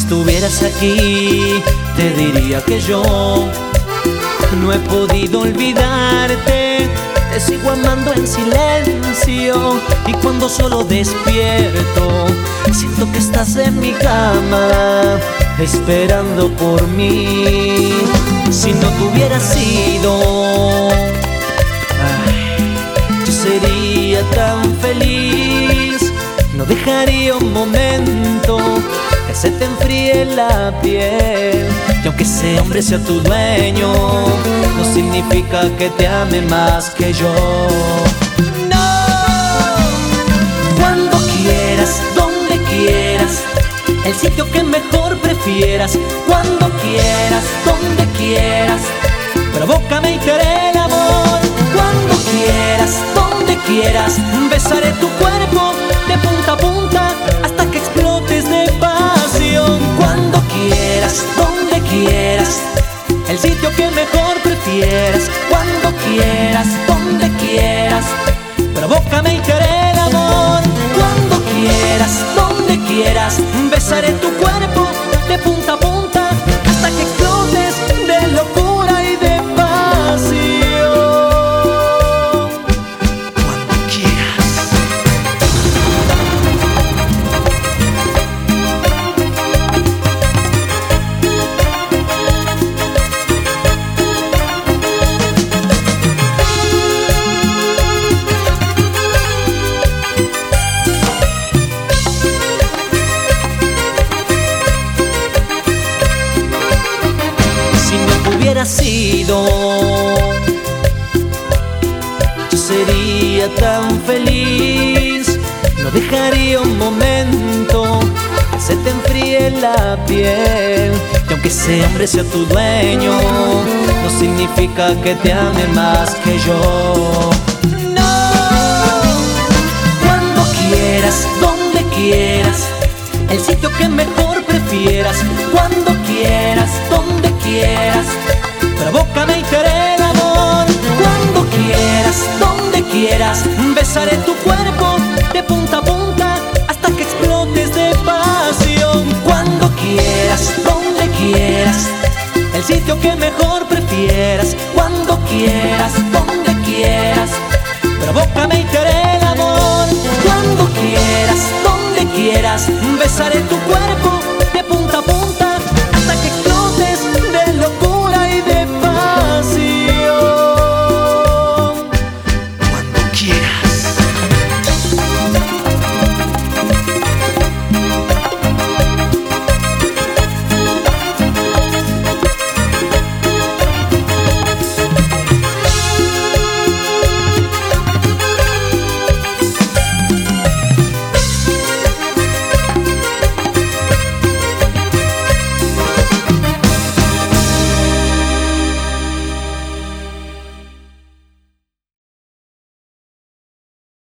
estuvieras aquí, te diría que yo no he podido olvidarte. Te sigo amando en silencio, y cuando solo despierto siento que estás en mi cama esperando por mí. Si no te hubieras sido, yo sería tan feliz. No dejaría un momento que se te enfríe la piel. Y aunque ese hombre sea tu dueño, no significa que te ame más que yo. No. Cuando quieras, donde quieras, el sitio que mejor prefieras. Cuando quieras, donde quieras, provócame y te haré el amor. Cuando quieras, donde quieras, besaré tu cuerpo de punta a punta hasta que explotes de pasión. Cuando quieras, donde quieras, el sitio que mejor prefieras. Cuando quieras, donde quieras, provócame y te haré el amor. Cuando quieras, donde quieras, besaré tu cuerpo de punta a punta hasta que explotes de locura y de pasión. Cuando quieras. Hubiera sido, yo sería tan feliz. No dejaría un momento que se te enfríe la piel. Y aunque ese hombre sea tu dueño, no significa que te ame más que yo. No. Cuando quieras, donde quieras, el sitio que mejor prefieras. Cuando quieras, donde quieras, provócame y te haré el amor. Cuando quieras, donde quieras, besaré tu cuerpo de punta a punta hasta que explotes de pasión. Cuando quieras, donde quieras, el sitio que mejor prefieras. Cuando quieras, donde quieras,